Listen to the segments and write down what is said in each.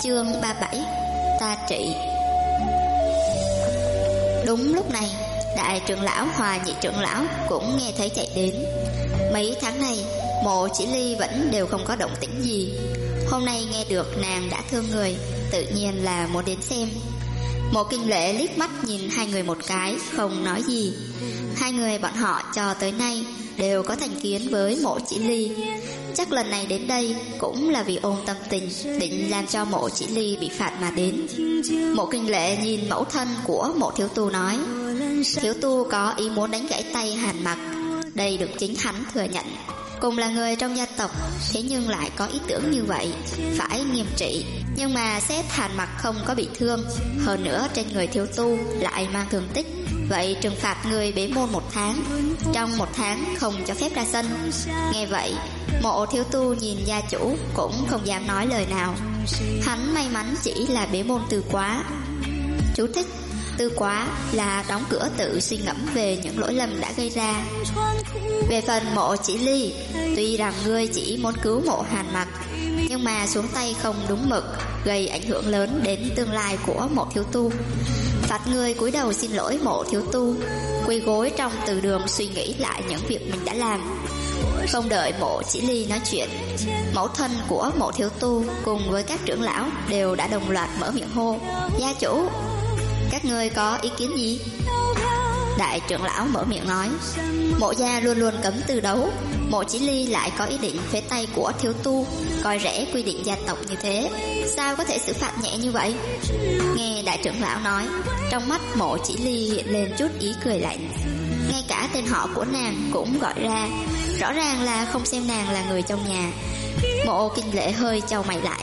Chương 37. Ta trị. Đúng lúc này, đại trưởng lão Hòa nhị trưởng lão cũng nghe thấy chạy đến. Mấy tháng này Mộ Chỉ Ly vẫn đều không có động tĩnh gì. Hôm nay nghe được nàng đã thương người, tự nhiên là muốn đến xem. Mộ Kinh Lễ liếc mắt nhìn hai người một cái, không nói gì. Hai người bọn họ cho tới nay đều có thành kiến với Mộ Chỉ Ly. Chắc lần này đến đây cũng là vì ôm tâm tình, định làm cho Mộ Chỉ Ly bị phạt mà đến. Mộ Kinh Lễ nhìn mẫu thân của Mộ Thiếu Tu nói, Thiếu Tu có ý muốn đánh gãy tay Hàn Mặc. Đây được chính hắn thừa nhận. Cùng là người trong gia tộc, thế nhưng lại có ý tưởng như vậy, phải nghiêm trị. Nhưng mà xét Hàn Mặc không có bị thương, hơn nữa trên người Thiếu Tu lại mang thương tích, vậy trừng phạt người bế môn 1 tháng, trong 1 tháng không cho phép ra sân. Nghe vậy, Mộ Thiếu Tu nhìn gia chủ cũng không dám nói lời nào. Hắn may mắn chỉ là bế môn từ quá. Chú thích: tư quá là đóng cửa tự suy ngẫm về những lỗi lầm đã gây ra. Về phần Mộ Chỉ Ly, tuy rằng ngươi chỉ muốn cứu Mộ Hàn Mặc, nhưng mà xuống tay không đúng mực, gây ảnh hưởng lớn đến tương lai của Mộ Thiếu Tu. Phạt ngươi cúi đầu xin lỗi Mộ Thiếu Tu, quỳ gối trong từ đường suy nghĩ lại những việc mình đã làm. Không đợi Mộ Chỉ Ly nói chuyện, mẫu thân của Mộ Thiếu Tu cùng với các trưởng lão đều đã đồng loạt mở miệng hô, gia chủ, các ngươi có ý kiến gì? Đại trưởng lão mở miệng nói, Mộ gia luôn luôn cấm tư đấu, Mộ Chỉ Ly lại có ý định phế tay của Thiếu Tu, coi rẻ quy định gia tộc như thế, sao có thể xử phạt nhẹ như vậy? Nghe đại trưởng lão nói, trong mắt Mộ Chỉ Ly hiện lên chút ý cười lạnh. Ngay cả tên họ của nàng cũng gọi ra, rõ ràng là không xem nàng là người trong nhà. Mộ Kinh Lễ hơi chau mày lại.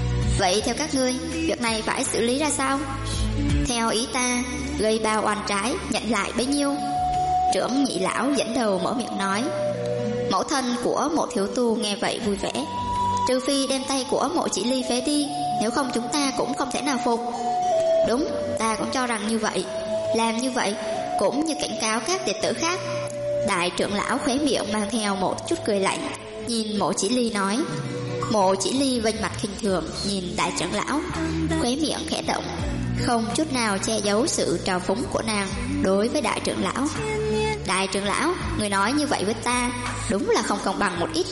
Vậy theo các ngươi, việc này phải xử lý ra sao? Theo ý ta, gây bao oan trái, nhận lại bấy nhiêu. Trưởng nhị lão dẫn đầu mở miệng nói. Mẫu thân của Mộ Thiếu Tu nghe vậy vui vẻ. Trừ phi đem tay của Mộ Chỉ Ly phế đi, nếu không chúng ta cũng không thể nào phục. Đúng, ta cũng cho rằng như vậy. Làm như vậy cũng như cảnh cáo các đệ tử khác. Đại trưởng lão khóe miệng mang theo một chút cười lạnh, nhìn Mộ Chỉ Ly nói. Mộ Chỉ Ly vênh mặt khinh thường nhìn đại trưởng lão, khóe miệng khẽ động, không chút nào che giấu sự trào phúng của nàng đối với đại trưởng lão. Đại trưởng lão, người nói như vậy với ta đúng là không công bằng một ít.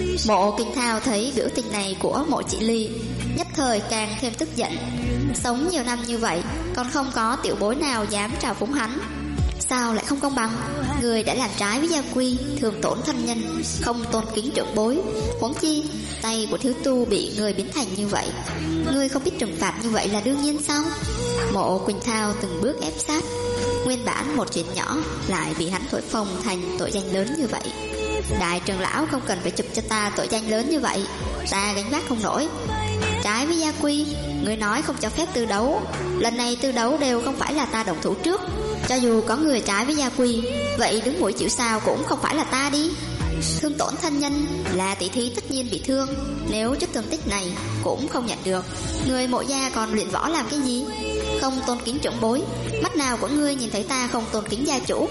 Mộ Kinh Thao thấy biểu tình này của Mộ Chỉ Ly, nhất thời càng thêm tức giận. Sống nhiều năm như vậy, còn không có tiểu bối nào dám trào phúng hắn. Sao lại không công bằng? Người đã làm trái với gia quy, thường tổn thân nhân, không tôn kính trưởng bối. Huống chi tay của Thiếu Tu bị người biến thành như vậy, ngươi không biết trừng phạt như vậy là đương nhiên sao? Mộ Quỳnh Thao từng bước ép sát. Nguyên bản một chuyện nhỏ lại bị hắn thổi phồng thành tội danh lớn như vậy. Đại trưởng lão không cần phải chụp cho ta tội danh lớn như vậy, ta gánh vác không nổi. Trái với gia quy, người nói không cho phép tư đấu, lần này tư đấu đều không phải là ta động thủ trước. Cho dù có người trái với gia quy, vậy đứng mũi chịu sao cũng không phải là ta đi. Thương tổn thân nhân là tỷ thí tất nhiên bị thương, nếu chút thương tích này cũng không nhận được, người Mộ gia còn luyện võ làm cái gì? Không tôn kính trưởng bối, mắt nào của ngươi nhìn thấy ta không tôn kính gia chủ?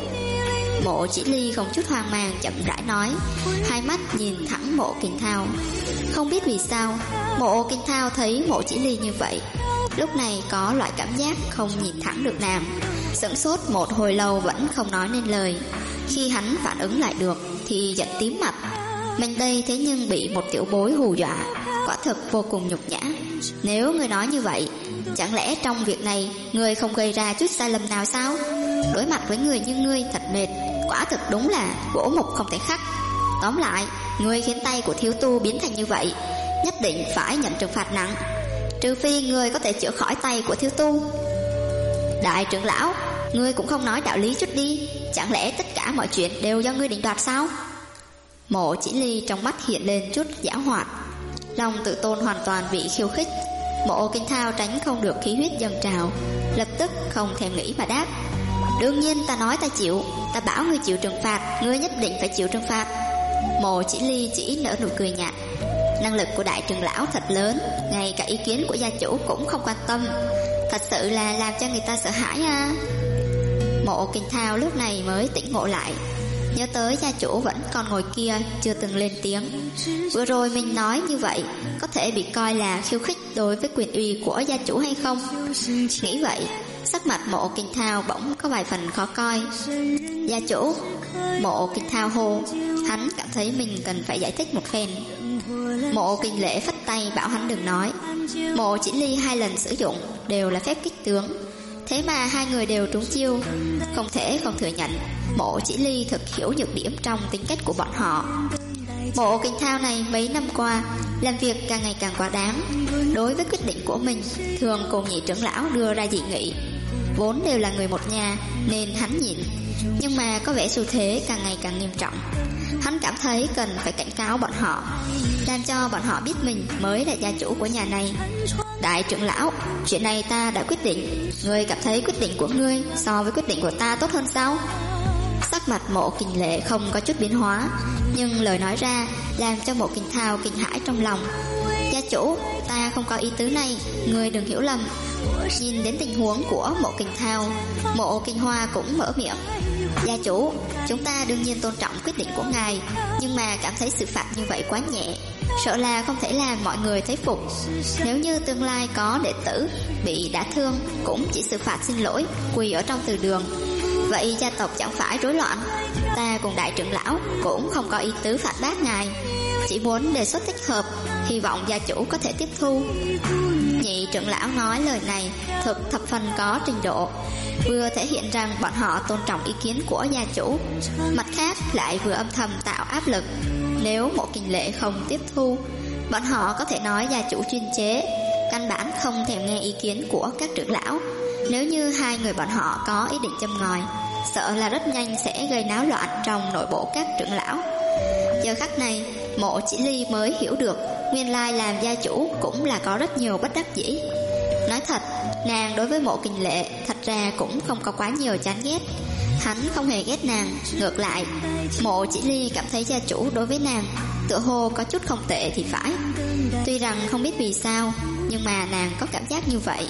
Mộ Chỉ Ly không chút hoang mang chậm rãi nói, hai mắt nhìn thẳng Mộ Kinh Thao. Không biết vì sao, Mộ Kinh Thao thấy Mộ Chỉ Ly như vậy, lúc này có loại cảm giác không nhìn thẳng được nàng. Sững sốt một hồi lâu vẫn không nói nên lời. Khi hắn phản ứng lại được thì giận tím mặt. Mình đây thế nhưng bị một tiểu bối hù dọa, quả thực vô cùng nhục nhã. Nếu người nói như vậy, chẳng lẽ trong việc này người không gây ra chút sai lầm nào sao? Đối mặt với người như ngươi thật mệt, quả thực đúng là gỗ mục không thể khắc. Tóm lại, ngươi khiến tay của Thiếu Tu biến thành như vậy, nhất định phải nhận trừng phạt nặng. Trừ phi ngươi có thể chữa khỏi tay của Thiếu Tu. Đại trưởng lão, ngươi cũng không nói đạo lý chút đi, chẳng lẽ tất cả mọi chuyện đều do ngươi định đoạt sao? Mộ Chỉ Ly trong mắt hiện lên chút giảo hoạt, lòng tự tôn hoàn toàn bị khiêu khích. Mộ Kinh Thao tránh không được khí huyết dâng trào, lập tức không thèm nghĩ mà đáp. Đương nhiên ta nói ta chịu, ta bảo ngươi chịu trừng phạt, ngươi nhất định phải chịu trừng phạt. Mộ Chỉ Ly chỉ nở nụ cười nhạt. Năng lực của đại trưởng lão thật lớn, ngay cả ý kiến của gia chủ cũng không quan tâm, thật sự là làm cho người ta sợ hãi à. Mộ Kinh Thao lúc này mới tỉnh ngộ lại. nhớ tới gia chủ vẫn còn ngồi kia chưa từng lên tiếng. Vừa rồi mình nói như vậy có thể bị coi là khiêu khích đối với quyền uy của gia chủ hay không? Nghĩ vậy, sắc mặt Mộ Kinh Thao bỗng có vài phần khó coi. Gia chủ, Mộ Kinh Thao hô. Hắn cảm thấy mình cần phải giải thích một phen. Mộ Kinh Lễ phất tay bảo hắn đừng nói. Mộ Chỉ Ly 2 lần sử dụng đều là phép kích tướng, thế mà 2 người đều trúng chiêu. Không thể không thừa nhận Mộ Chỉ Ly thực hiểu nhược điểm trong tính cách của bọn họ. Mộ Kinh Thao này mấy năm qua làm việc càng ngày càng quá đáng. Đối với quyết định của mình thường cùng nhị trưởng lão đưa ra dị nghị. Vốn đều là người một nhà nên hắn nhịn, nhưng mà có vẻ xu thế càng ngày càng nghiêm trọng. Hắn cảm thấy cần phải cảnh cáo bọn họ, làm cho bọn họ biết mình mới là gia chủ của nhà này. Đại trưởng lão, chuyện này ta đã quyết định. Ngươi cảm thấy quyết định của ngươi so với quyết định của ta tốt hơn sao? Sắc mặt Mộ Kinh Lễ không có chút biến hóa, nhưng lời nói ra làm cho Mộ Kinh Thao kinh hãi trong lòng. Gia chủ, ta không có ý tứ này, ngươi đừng hiểu lầm. Nhìn đến tình huống của Mộ Kinh Thao, Mộ Kinh Hoa cũng mở miệng. Gia chủ, chúng ta đương nhiên tôn trọng quyết định của ngài, nhưng mà cảm thấy xử phạt như vậy quá nhẹ, sợ là không thể làm mọi người thấy phục. Nếu như tương lai có đệ tử bị đả thương, cũng chỉ xử phạt xin lỗi, quỳ ở trong từ đường. Vậy gia tộc chẳng phải rối loạn. Ta cùng đại trưởng lão cũng không có ý tứ phạt bác ngài, chỉ muốn đề xuất thích hợp, hy vọng gia chủ có thể tiếp thu. Nhị trưởng lão nói lời này thực thập phần có trình độ, vừa thể hiện rằng bọn họ tôn trọng ý kiến của gia chủ, mặt khác lại vừa âm thầm tạo áp lực. Nếu Mộ Kinh Lễ không tiếp thu, bọn họ có thể nói gia chủ chuyên chế, căn bản không thèm nghe ý kiến của các trưởng lão. Nếu như 2 người bọn họ có ý định châm ngòi, sợ là rất nhanh sẽ gây náo loạn trong nội bộ các trưởng lão. Giờ khắc này, Mộ Chỉ Ly mới hiểu được nguyên lai làm gia chủ cũng là có rất nhiều bất đắc dĩ. Nói thật, nàng đối với Mộ Kinh Lễ thật ra cũng không có quá nhiều chán ghét. Hắn không hề ghét nàng, ngược lại, Mộ Chỉ Ly cảm thấy gia chủ đối với nàng tựa hồ có chút không tệ thì phải. Tuy rằng không biết vì sao, nhưng mà nàng có cảm giác như vậy.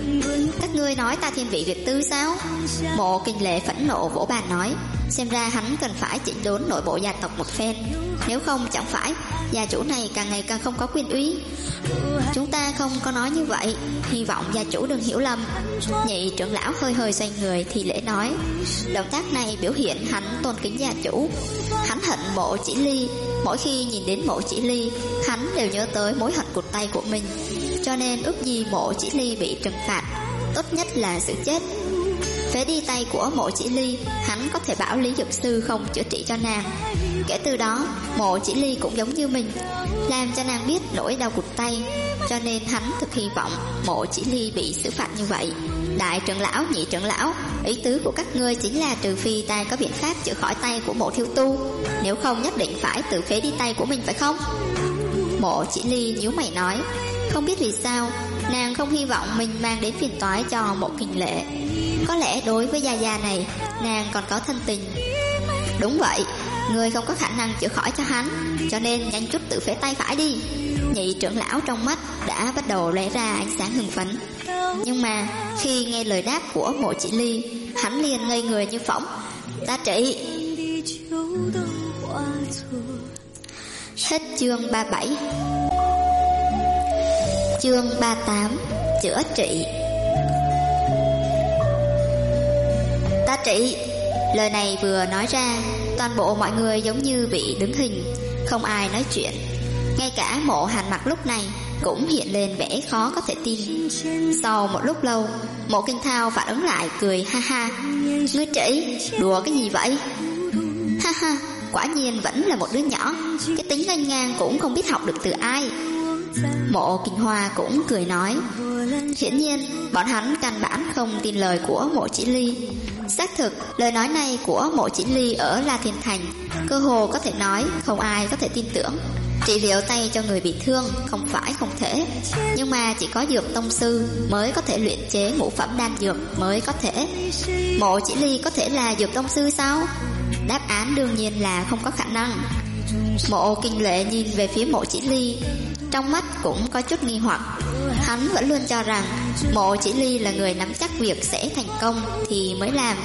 Các ngươi nói ta thiên vị Việt Tư sao? Mộ Kinh Lễ phẫn nộ vỗ bàn nói. Xem ra hắn cần phải chỉnh đốn nội bộ gia tộc một phen, nếu không chẳng phải gia chủ này càng ngày càng không có quyền uy. Chúng ta không có nói như vậy, hy vọng gia chủ đừng hiểu lầm. Nhị trưởng lão hơi hơi xoay người thì lễ nói. Động tác này biểu hiện hắn tôn kính gia chủ. Hắn hận Mộ Chỉ Ly, mỗi khi nhìn đến Mộ Chỉ Ly, hắn đều nhớ tới mối hận cụt tay của mình, cho nên ước gì Mộ Chỉ Ly bị trừng phạt, tốt nhất là sự chết. Phế đi tay của Mộ Chỉ Ly, hắn có thể bảo Lý Dược Sư không chữa trị cho nàng. Kể từ đó, Mộ Chỉ Ly cũng giống như mình, làm cho nàng biết nỗi đau cụt tay, cho nên hắn thực hy vọng Mộ Chỉ Ly bị xử phạt như vậy. Đại trưởng lão, nhị trưởng lão, ý tứ của các ngươi chính là trừ phi ta có biện pháp chữa khỏi tay của Mộ thiếu tu, nếu không nhất định phải tự phế đi tay của mình phải không? Mộ Chỉ Ly nhíu mày nói. Không biết vì sao nàng không hy vọng mình mang đến phiền toái cho Mộ Kinh Lễ. Có lẽ đối với gia gia này nàng còn có thân tình. Đúng vậy, người không có khả năng chữa khỏi cho hắn, cho nên nhanh chút tự phế tay phải đi. Nhị trưởng lão trong mắt đã bắt đầu lóe ra ánh sáng hưng phấn. Nhưng mà khi nghe lời đáp của Mộ Chỉ Ly, hắn liền ngây người như phỗng. Ta trị. Hết chương 37. Chương 38. Chữa trị. Ta trị. Lời này vừa nói ra, toàn bộ mọi người giống như bị đứng hình, không ai nói chuyện. Ngay cả Mộ Hàn Mặc lúc này cũng hiện lên vẻ khó có thể tin. Sau một lúc lâu, Mộ Kinh Thao phản ứng lại, cười ha ha. Ngươi trị, đùa cái gì vậy? Ha ha, quả nhiên vẫn là một đứa nhỏ, cái tính lanh ngang cũng không biết học được từ ai. Mộ Kinh Hoa cũng cười nói. Hiển nhiên bọn hắn căn bản không tin lời của Mộ Chỉ Ly. Xác thực, lời nói này của Mộ Chỉ Ly ở La Thiên Thành cơ hồ có thể nói không ai có thể tin tưởng. Trị liệu tay cho người bị thương không phải không thể, nhưng mà chỉ có dược tông sư mới có thể luyện chế ngũ phẩm đan dược mới có thể. Mộ Chỉ Ly có thể là dược tông sư sao? Đáp án đương nhiên là không có khả năng. Mộ Kinh Lễ nhìn về phía Mộ Chỉ Ly, trong mắt cũng có chút nghi hoặc. Hắn vẫn luôn cho rằng Mộ Chỉ Ly là người nắm chắc việc sẽ thành công thì mới làm,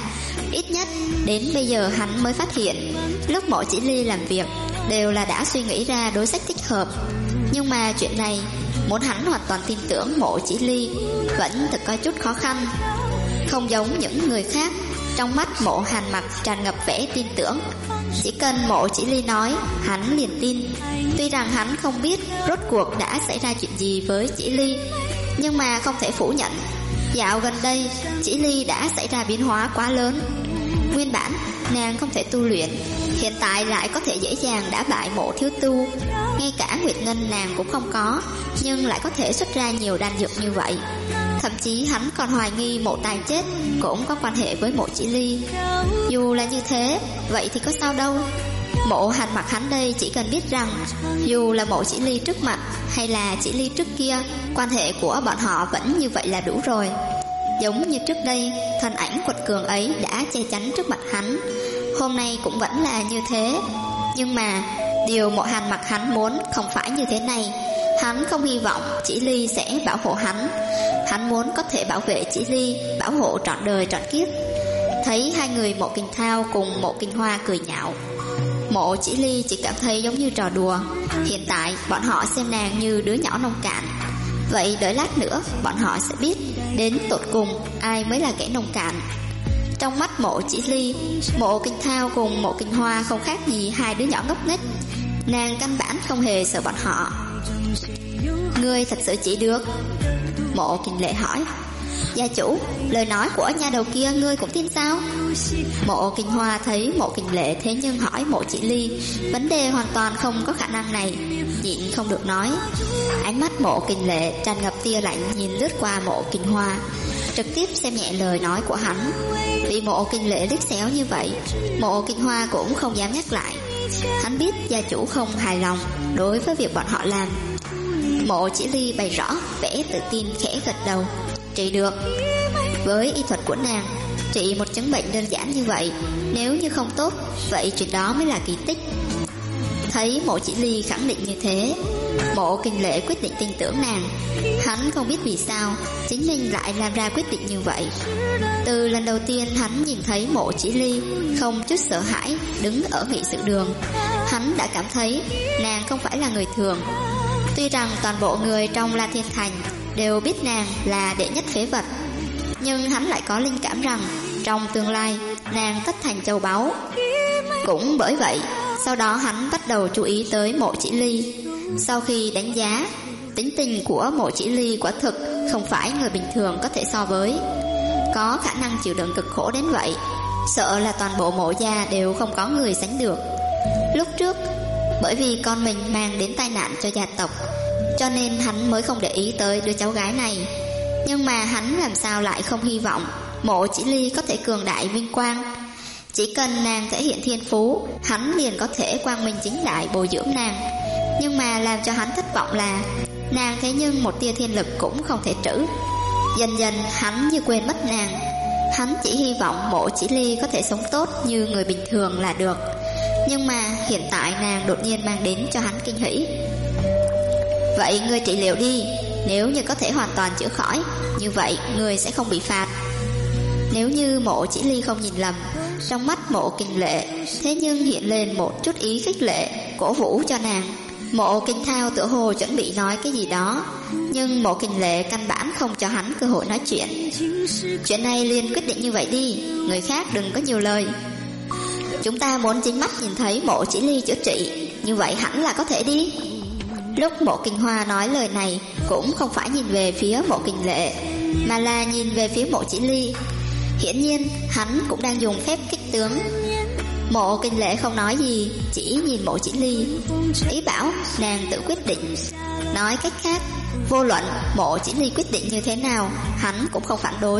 Ít nhất đến bây giờ hắn mới phát hiện, lúc Mộ Chỉ Ly làm việc đều là đã suy nghĩ ra đối sách thích hợp. Nhưng mà chuyện này muốn hắn hoàn toàn tin tưởng Mộ Chỉ Ly vẫn thực có chút khó khăn. Không giống những người khác, trong mắt Mộ Hàn Mặc tràn ngập vẻ tin tưởng. Chỉ cần Mộ Chỉ Ly nói, hắn liền tin. Tuy rằng hắn không biết rốt cuộc đã xảy ra chuyện gì với Chỉ Ly, nhưng mà không thể phủ nhận, dạo gần đây Chỉ Ly đã xảy ra biến hóa quá lớn. Nguyên bản nàng không thể tu luyện, hiện tại lại có thể dễ dàng đả bại Mộ thiếu tu. Ngay cả Nguyệt Ngân nàng cũng không có, nhưng lại có thể xuất ra nhiều đan dược như vậy. Thậm chí hắn còn hoài nghi Mộ Tài chết cũng có quan hệ với Mộ Chỉ Ly. Dù là như thế, vậy thì có sao đâu. Mộ Hàn Mặc hắn đây chỉ cần biết rằng, dù là Mộ Chỉ Ly trước mặt hay là Chỉ Ly trước kia, quan hệ của bọn họ vẫn như vậy là đủ rồi. Giống như trước đây, thân ảnh quật cường ấy đã che chắn trước mặt hắn, hôm nay cũng vẫn là như thế. Nhưng mà điều Mộ Hàn Mặc hắn muốn không phải như thế này. Hắn không hy vọng Chỉ Ly sẽ bảo hộ hắn. Hắn muốn có thể bảo vệ Chỉ Ly, bảo hộ trọn đời trọn kiếp. Thấy hai người Mộ Kinh Thao cùng Mộ Kinh Hoa cười nhạo, Mộ Chỉ Ly chỉ cảm thấy giống như trò đùa. Hiện tại bọn họ xem nàng như đứa nhỏ nông cạn, vậy đợi lát nữa bọn họ sẽ biết đến tột cùng ai mới là kẻ nông cạn. Trong mắt Mộ Chỉ Ly, Mộ Kinh Thao cùng Mộ Kinh Hoa không khác gì hai đứa nhỏ ngốc nghếch. Nàng căn bản không hề sợ bọn họ. Ngươi thật sự chỉ được? Mộ Kinh Lệ hỏi. Gia chủ, lời nói của nha đầu kia ngươi cũng tin sao? Mộ Kinh Hoa thấy Mộ Kinh Lệ thế nhưng hỏi Mộ Chỉ Ly, vấn đề hoàn toàn không có khả năng này, nhịn không được nói. Ánh mắt Mộ Kinh Lệ tràn ngập tia lạnh nhìn lướt qua Mộ Kinh Hoa, trực tiếp xem nhẹ lời nói của hắn. Vì Mộ Kinh Lệ liếc xéo như vậy, Mộ Kinh Hoa cũng không dám nhắc lại. Hắn biết gia chủ không hài lòng đối với việc bọn họ làm. Mộ Chỉ Ly bày rõ vẻ tự tin khẽ gật đầu. Trị được. Với y thuật của nàng, trị một chứng bệnh đơn giản như vậy, nếu như không tốt, vậy chuyện đó mới là kỳ tích. Thấy Mộ Chỉ Ly khẳng định như thế, Mộ Kinh Lệ quyết định tin tưởng nàng. Hắn không biết vì sao chính mình lại làm ra quyết định như vậy. Từ lần đầu tiên hắn nhìn thấy Mộ Chỉ Ly không chút sợ hãi đứng ở nghị sự đường, hắn đã cảm thấy nàng không phải là người thường. Tuy rằng toàn bộ người trong La Thiên Thành đều biết nàng là đệ nhất phế vật, nhưng hắn lại có linh cảm rằng trong tương lai nàng tất thành châu báu. Cũng bởi vậy, sau đó hắn bắt đầu chú ý tới Mộ Chỉ Ly. Sau khi đánh giá, tính tình của Mộ Chỉ Ly quả thực không phải người bình thường có thể so với. Có khả năng chịu đựng cực khổ đến vậy, sợ là toàn bộ Mộ gia đều không có người sánh được. Lúc trước, bởi vì con mình mang đến tai nạn cho gia tộc, cho nên hắn mới không để ý tới đứa cháu gái này. Nhưng mà hắn làm sao lại không hy vọng Mộ Chỉ Ly có thể cường đại vinh quang. Chỉ cần nàng thể hiện thiên phú, hắn liền có thể quang minh chính đại bồi dưỡng nàng. Nhưng mà làm cho hắn thất vọng là nàng thế nhưng một tia thiên lực cũng không thể trữ. Dần dần hắn như quên mất nàng. Hắn chỉ hy vọng Mộ Chỉ Ly có thể sống tốt như người bình thường là được. Nhưng mà hiện tại nàng đột nhiên mang đến cho hắn kinh hỉ. Vậy ngươi trị liệu đi, nếu như có thể hoàn toàn chữa khỏi, như vậy ngươi sẽ không bị phạt. Nếu như Mộ Chỉ Ly không nhìn lầm, trong mắt Mộ Kinh Lệ thế nhưng hiện lên một chút ý khích lệ, cổ vũ cho nàng. Mộ Kinh Thao tựa hồ chuẩn bị nói cái gì đó, nhưng Mộ Kinh Lệ căn bản không cho hắn cơ hội nói chuyện. Chuyện này liền quyết định như vậy đi, người khác đừng có nhiều lời. Chúng ta muốn chính mắt nhìn thấy Mộ Chỉ Ly chữa trị, như vậy hẳn là có thể đi. Lúc Mộ Kinh Hoa nói lời này cũng không phải nhìn về phía Mộ Kinh Lệ, mà là nhìn về phía Mộ Chỉ Ly. Hiển nhiên hắn cũng đang dùng phép kích tướng. Mộ Kinh Lệ không nói gì, chỉ nhìn Mộ Chỉ Ly, ý bảo nàng tự quyết định. Nói cách khác, vô luận Mộ Chỉ Ly quyết định như thế nào, hắn cũng không phản đối.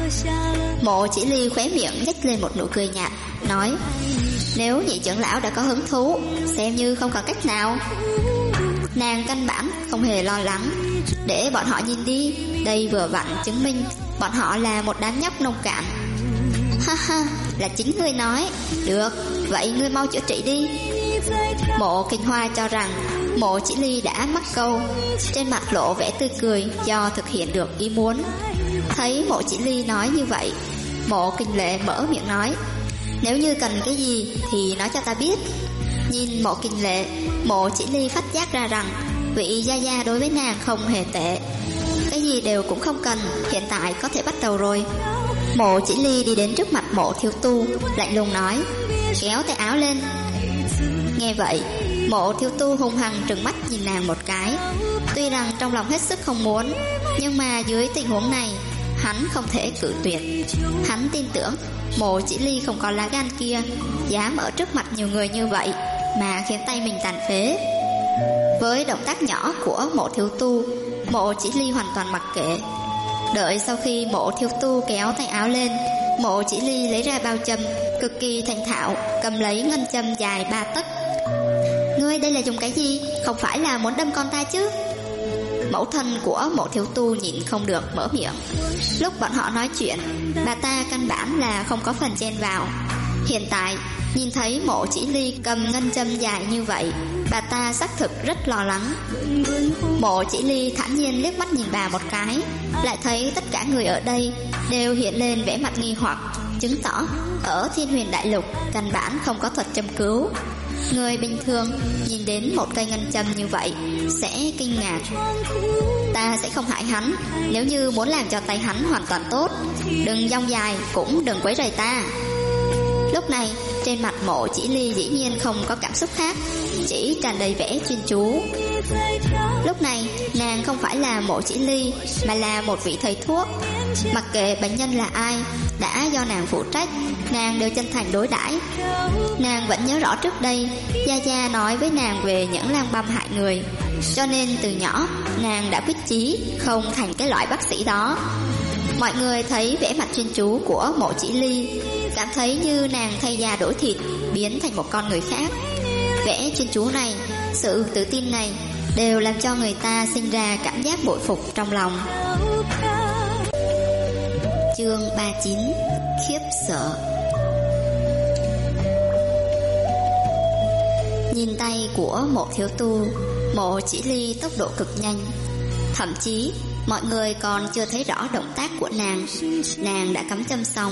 Mộ Chỉ Ly khóe miệng nhếch lên một nụ cười nhạt, nói: nếu nhị trưởng lão đã có hứng thú, xem như không còn cách nào. Nàng căn bản không hề lo lắng, để bọn họ nhìn đi, đây vừa vặn chứng minh bọn họ là một đám nhóc nông cạn. Ha ha, là chính ngươi nói. Được, vậy ngươi mau chữa trị đi. Mộ Kinh Hoa cho rằng Mộ Chỉ Ly đã mắc câu, trên mặt lộ vẻ tươi cười do thực hiện được ý muốn. Thấy Mộ Chỉ Ly nói như vậy, Mộ Kinh Lệ mở miệng nói, nếu như cần cái gì thì nói cho ta biết. Nhìn Mộ Kinh Lệ, Mộ Chỉ Ly phát giác ra rằng vị gia gia đối với nàng không hề tệ. Cái gì đều cũng không cần, hiện tại có thể bắt đầu rồi. Mộ Chỉ Ly đi đến trước mặt Mộ Thiếu Tu, lạnh lùng nói, kéo tay áo lên. Nghe vậy, Mộ Thiếu Tu hung hăng trừng mắt nhìn nàng một cái. Tuy rằng trong lòng hết sức không muốn, nhưng mà dưới tình huống này hắn không thể cự tuyệt. Hắn tin tưởng Mộ Chỉ Ly không có lá gan kia dám ở trước mặt nhiều người như vậy mà khiến tay mình tàn phế. Với động tác nhỏ của Mộ Thiếu Tu, Mộ Chỉ Ly hoàn toàn mặc kệ. Đợi sau khi Mộ Thiếu Tu kéo tay áo lên, Mộ Chỉ Ly lấy ra bao châm, cực kỳ thành thạo cầm lấy ngân châm dài 3 tấc. Ngươi đây là dùng cái gì? Không phải là muốn đâm con ta chứ? Mẫu thân của Mộ Thiếu Tu nhịn không được mở miệng. Lúc bọn họ nói chuyện, bà ta căn bản là không có phần chen vào. Hiện tại nhìn thấy Mộ Chỉ Ly cầm ngân châm dài như vậy, bà ta xác thực rất lo lắng. Mộ Chỉ Ly thản nhiên liếc mắt nhìn bà một cái, lại thấy tất cả người ở đây đều hiện lên vẻ mặt nghi hoặc, chứng tỏ ở Thiên Huyền Đại Lục căn bản không có thuật châm cứu. Người bình thường nhìn đến một cây ngân châm như vậy sẽ kinh ngạc. Ta sẽ không hại hắn, nếu như muốn làm cho tay hắn hoàn toàn tốt, đừng dông dài cũng đừng quấy rầy ta. Lúc này trên mặt Mộ Chỉ Ly dĩ nhiên không có cảm xúc khác, chỉ tràn đầy vẻ chuyên chú. Lúc này nàng không phải là Mộ Chỉ Ly, mà là một vị thầy thuốc. Mặc kệ bệnh nhân là ai, đã do nàng phụ trách, nàng đều chân thành đối đãi. Nàng vẫn nhớ rõ trước đây Gia Gia nói với nàng về những lang băm hại người, cho nên từ nhỏ nàng đã quyết chí không thành cái loại bác sĩ đó. Mọi người thấy vẻ mặt chuyên chú của Mộ Chỉ Ly, cảm thấy như nàng thay da đổi thịt, biến thành một con người khác. Vẻ chuyên chú này, sự tự tin này đều làm cho người ta sinh ra cảm giác bội phục trong lòng. Chương 39: Khiếp sợ. Nhìn tay của Mộ Thiếu Tu, Mộ Chỉ Ly tốc độ cực nhanh, thậm chí mọi người còn chưa thấy rõ động tác của nàng đã cắm châm xong.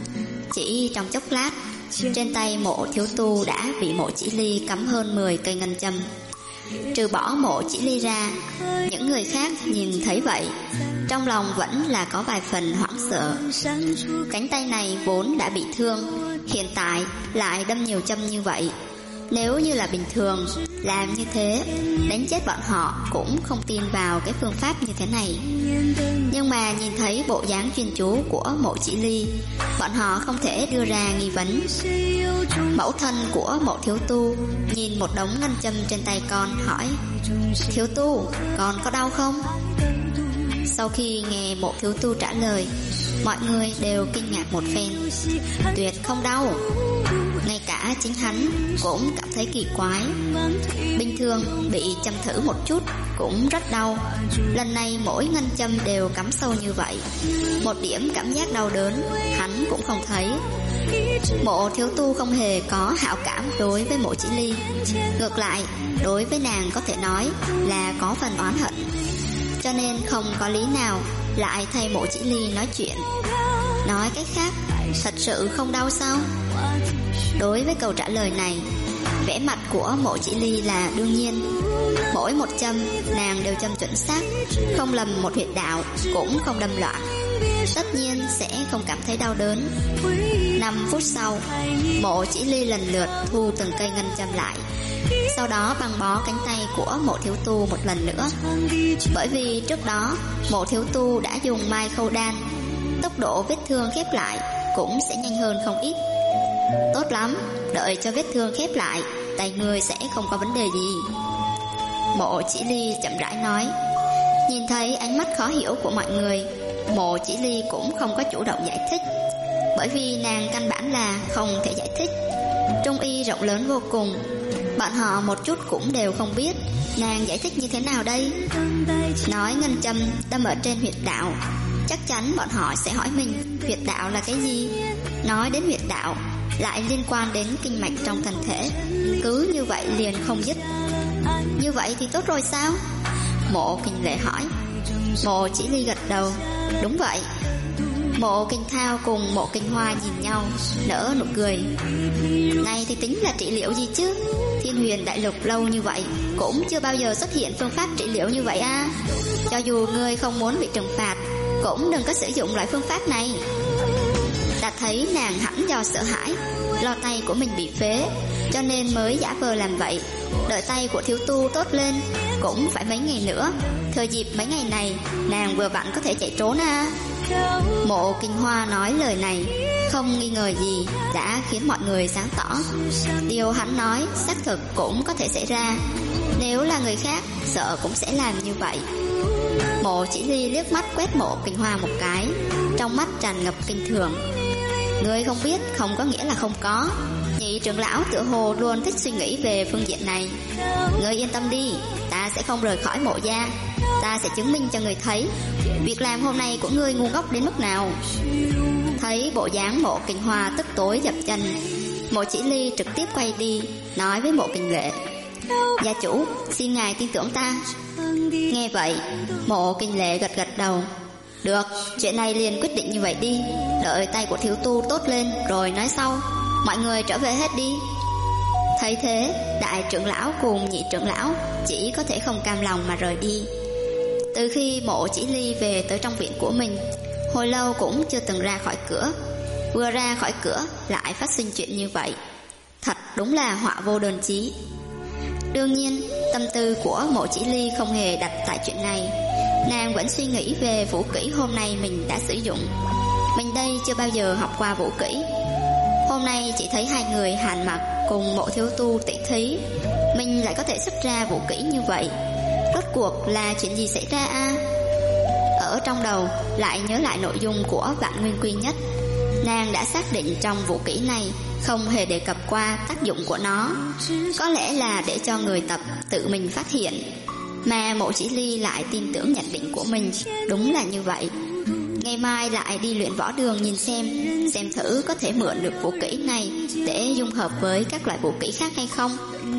Chỉ trong chốc lát, trên tay Mộ Thiếu Tu đã bị Mộ Chỉ Ly cắm hơn 10 cây ngân châm. Trừ bỏ Mộ Chỉ Ly ra, những người khác nhìn thấy vậy, trong lòng vẫn là có vài phần hoảng sợ. Cánh tay này vốn đã bị thương, hiện tại lại đâm nhiều châm như vậy. Nếu như là bình thường, làm như thế, đánh chết bọn họ cũng không tin vào cái phương pháp như thế này. Nhưng mà nhìn thấy bộ dáng chuyên chú của Mộ Chỉ Ly, bọn họ không thể đưa ra nghi vấn. Mẫu thân của Mộ Thiếu Tu nhìn một đống ngân châm trên tay con, hỏi: Thiếu Tu, con có đau không? Sau khi nghe Mộ Thiếu Tu trả lời, mọi người đều kinh ngạc một phen. Tuyệt không đau. Ngay cả chính hắn cũng cảm thấy kỳ quái. Bình thường bị châm thử một chút cũng rất đau, lần này mỗi ngân châm đều cắm sâu như vậy, một điểm cảm giác đau đớn hắn cũng không thấy. Mộ Thiếu Tu không hề có hảo cảm đối với Mộ Chỉ Ly, ngược lại đối với nàng có thể nói là có phần oán hận, cho nên không có lý nào lại thay Mộ Chỉ Ly nói chuyện. Nói cách khác, thật sự không đau sao? Đối với câu trả lời này, vẻ mặt của Mộ Chỉ Ly là đương nhiên. Mỗi một châm nàng đều châm chuẩn xác, không lầm một huyệt đạo, cũng không đâm loạn, tất nhiên sẽ không cảm thấy đau đớn. 5 phút sau, Mộ Chỉ Ly lần lượt thu từng cây ngân châm lại, sau đó băng bó cánh tay của Mộ Thiếu Tu một lần nữa. Bởi vì trước đó Mộ Thiếu Tu đã dùng mai khâu đan, tốc độ vết thương khép lại cũng sẽ nhanh hơn không ít. Tốt lắm, đợi cho vết thương khép lại, tay người sẽ không có vấn đề gì. Mộ Chỉ Ly chậm rãi nói. Nhìn thấy ánh mắt khó hiểu của mọi người, Mộ Chỉ Ly cũng không có chủ động giải thích, bởi vì nàng căn bản là không thể giải thích. Trung y rộng lớn vô cùng, bọn họ một chút cũng đều không biết nàng giải thích như thế nào đây. Nói ngân châm đâm ở trên huyệt đạo, chắc chắn bọn họ sẽ hỏi mình huyệt đạo là cái gì. Nói đến huyệt đạo lại liên quan đến kinh mạch trong thân thể, cứ như vậy liền không dứt. Như vậy thì tốt rồi sao? Mộ Kinh Lệ hỏi. Mộ Chỉ Ly gật đầu. Đúng vậy. Mộ Kinh Thao cùng Mộ Kinh Hoa nhìn nhau, nở nụ cười. Này thì tính là trị liệu gì chứ? Thiên Huyền đại lục lâu như vậy cũng chưa bao giờ xuất hiện phương pháp trị liệu như vậy à? Cho dù ngươi không muốn bị trừng phạt, cũng đừng có sử dụng loại phương pháp này. Ta thấy nàng hẳn do sợ hãi, lo tay của mình bị phế, cho nên mới giả vờ làm vậy. Đợi tay của thiếu tu tốt lên cũng phải mấy ngày nữa. Thừa dịp mấy ngày này, nàng vừa vặn có thể chạy trốn à? Mộ Kinh Hoa nói lời này không nghi ngờ gì đã khiến mọi người sáng tỏ. Điều hắn nói xác thực cũng có thể xảy ra. Nếu là người khác, sợ cũng sẽ làm như vậy. Mộ Chỉ Ly liếc mắt quét Mộ Kinh Hoa một cái, trong mắt tràn ngập kinh thường. Ngươi không biết không có nghĩa là không có. Nhị trưởng lão tựa hồ luôn thích suy nghĩ về phương diện này. Ngươi yên tâm đi, ta sẽ không rời khỏi mộ gia. Ta sẽ chứng minh cho ngươi thấy việc làm hôm nay của ngươi ngu ngốc đến mức nào. Thấy bộ dáng Mộ Kinh Hoa tức tối dập chân, Mộ Chỉ Ly trực tiếp quay đi, nói với Mộ Kinh Lệ: Gia chủ, xin ngài tin tưởng ta. Nghe vậy, Mộ Kinh Lệ gật gật đầu. Được, chuyện này liền quyết định như vậy đi. Đợi tay của thiếu tu tốt lên rồi nói sau. Mọi người trở về hết đi. Thấy thế, đại trưởng lão cùng nhị trưởng lão chỉ có thể không cam lòng mà rời đi. Từ khi Mộ Chỉ Ly về tới trong viện của mình, hồi lâu cũng chưa từng ra khỏi cửa. Vừa ra khỏi cửa lại phát sinh chuyện như vậy. Thật đúng là họa vô đơn chí. Đương nhiên, tâm tư của Mộ Chỉ Ly không hề đặt tại chuyện này. Nàng vẫn suy nghĩ về vũ kỹ hôm nay mình đã sử dụng. Mình đây chưa bao giờ học qua vũ kỹ. Hôm nay chỉ thấy hai người Hàn Mặc cùng Mộ thiếu tu tỷ thí, mình lại có thể xuất ra vũ kỹ như vậy. Rốt cuộc là chuyện gì xảy ra a? Ở trong đầu lại nhớ lại nội dung của Vạn Nguyên Quy Nhất. Nàng đã xác định trong vũ kỹ này không hề đề cập qua tác dụng của nó. Có lẽ là để cho người tập tự mình phát hiện. Mà Mộ Chỉ Ly lại tin tưởng nhận định của mình. Đúng là như vậy. Ngày mai lại đi luyện võ đường nhìn xem thử có thể mượn được vũ kỹ này để dung hợp với các loại vũ kỹ khác hay không.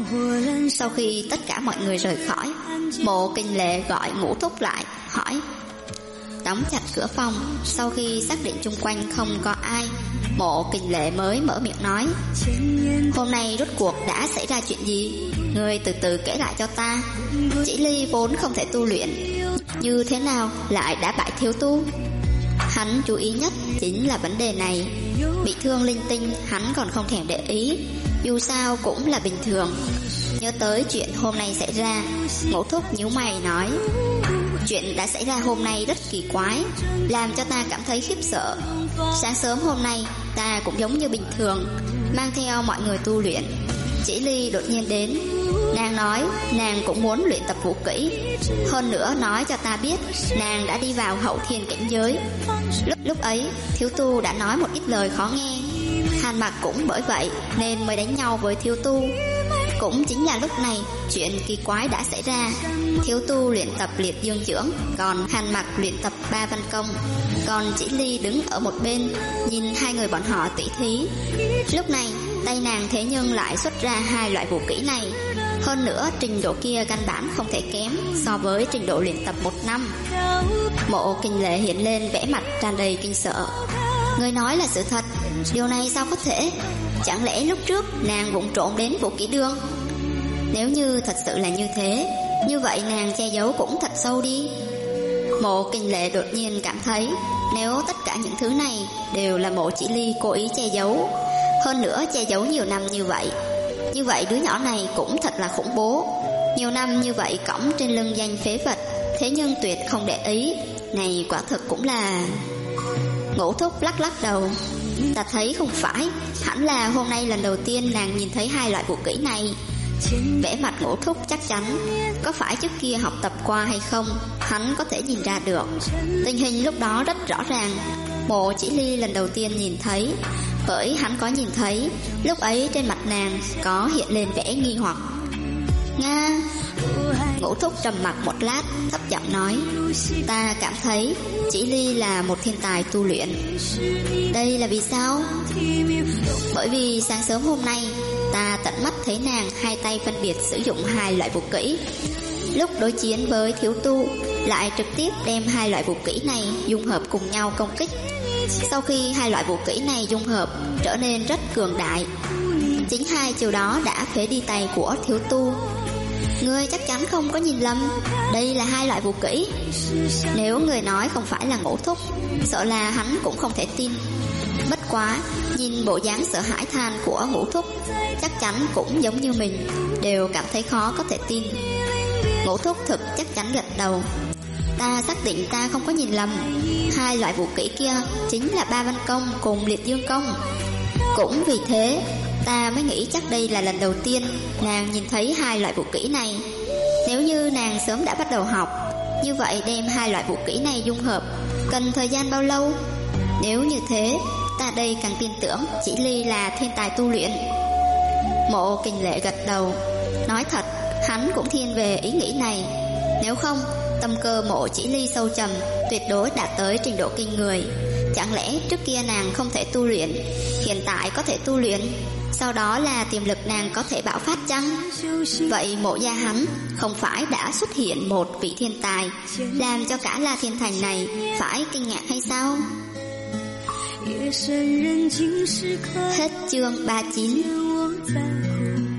Sau khi tất cả mọi người rời khỏi, Mộ Kinh Lệ gọi Ngũ Thúc lại, hỏi. Đóng chặt cửa phòng. Sau khi xác định chung quanh không có ai, Mộ Kinh Lệ mới mở miệng nói: Hôm nay rốt cuộc đã xảy ra chuyện gì? Ngươi từ từ kể lại cho ta. Chỉ Ly vốn không thể tu luyện, như thế nào lại đã bại thiếu tu? Hắn chú ý nhất chính là vấn đề này. Bị thương linh tinh hắn còn không thèm để ý, dù sao cũng là bình thường. Nhớ tới chuyện hôm nay xảy ra, Ngũ Thúc nhíu mày nói: Chuyện đã xảy ra hôm nay rất kỳ quái, làm cho ta cảm thấy khiếp sợ. Sáng sớm hôm nay ta cũng giống như bình thường, mang theo mọi người tu luyện. Chỉ Ly đột nhiên đến. Nàng nói nàng cũng muốn luyện tập vũ kỹ, hơn nữa nói cho ta biết nàng đã đi vào hậu thiên cảnh giới. Lúc ấy thiếu tu đã nói một ít lời khó nghe. Hàn Mặc cũng bởi vậy nên mới đánh nhau với thiếu tu. Cũng chính là lúc này chuyện kỳ quái đã xảy ra. Thiếu tu luyện tập liệt dương dưỡng, còn Hàn Mặc luyện tập ba văn công. Còn Chỉ Ly đứng ở một bên nhìn hai người bọn họ tỉ thí. Lúc này tay nàng thế nhưng lại xuất ra hai loại vũ kỹ này. Hơn nữa trình độ kia căn bản không thể kém so với trình độ luyện tập 1 năm. Mộ Kinh Lệ hiện lên vẻ mặt tràn đầy kinh sợ. Người nói là sự thật, điều này sao có thể? Chẳng lẽ lúc trước nàng vụng trộn đến vũ kỹ đường? Nếu như thật sự là như thế, như vậy nàng che giấu cũng thật sâu đi. Mộ Kinh Lệ đột nhiên cảm thấy nếu tất cả những thứ này đều là Mộ Chỉ Ly cố ý che giấu, hơn nữa che giấu nhiều năm như vậy đứa nhỏ này cũng thật là khủng bố. Nhiều năm như vậy cõng trên lưng danh phế vật, thế nhưng tuyệt không để ý. Này quả thực cũng là... Ngũ Thúc lắc lắc đầu. Ta thấy không phải, hẳn là hôm nay lần đầu tiên nàng nhìn thấy hai loại vũ kỹ này. Vẻ mặt Ngũ Thúc chắc chắn. Có phải trước kia học tập qua hay không, hắn có thể nhìn ra được. Tình hình lúc đó rất rõ ràng. Mộ Chỉ Ly lần đầu tiên nhìn thấy, bởi hắn có nhìn thấy lúc ấy trên mặt nàng có hiện lên vẻ nghi hoặc. Nga. Ngũ Thúc trầm mặc một lát, thấp giọng nói: Ta cảm thấy Chỉ Ly là một thiên tài tu luyện. Đây là vì sao? Bởi vì sáng sớm hôm nay ta tận mắt thấy nàng hai tay phân biệt sử dụng hai loại vũ kỹ. Lúc đối chiến với thiếu tu lại trực tiếp đem hai loại vũ kỹ này dung hợp cùng nhau công kích. Sau khi hai loại vũ kỹ này dung hợp trở nên rất cường đại, chính hai chiều đó đã phế đi tay của thiếu tu. Ngươi chắc chắn không có nhìn lầm, đây là hai loại vũ kỹ. Nếu người nói không phải là Ngũ Thúc, sợ là hắn cũng không thể tin. Bất quá, nhìn bộ dáng sợ hãi than của Ngũ Thúc, chắc chắn cũng giống như mình, đều cảm thấy khó có thể tin. Ngũ Thúc thực chắc chắn gật đầu. Ta xác định ta không có nhìn lầm, hai loại vũ kỹ kia chính là Ba Văn Công cùng Liệt Dương Công. Cũng vì thế ta mới nghĩ chắc đây là lần đầu tiên nàng nhìn thấy hai loại vũ kỹ này. Nếu như nàng sớm đã bắt đầu học, như vậy đem hai loại vũ kỹ này dung hợp cần thời gian bao lâu? Nếu như thế, ta đây càng tin tưởng Chỉ Ly là thiên tài tu luyện. Mộ Kình Lệ gật đầu. Nói thật, hắn cũng thiên về ý nghĩ này. Nếu không, tâm cơ Mộ Chỉ Ly sâu trầm, tuyệt đối đạt tới trình độ kinh người. Chẳng lẽ trước kia nàng không thể tu luyện, hiện tại có thể tu luyện, sau đó là tiềm lực nàng có thể bạo phát chăng? Vậy Mộ gia hắn không phải đã xuất hiện một vị thiên tài, làm cho cả La Thiên Thành này phải kinh ngạc hay sao? Hết chương 39.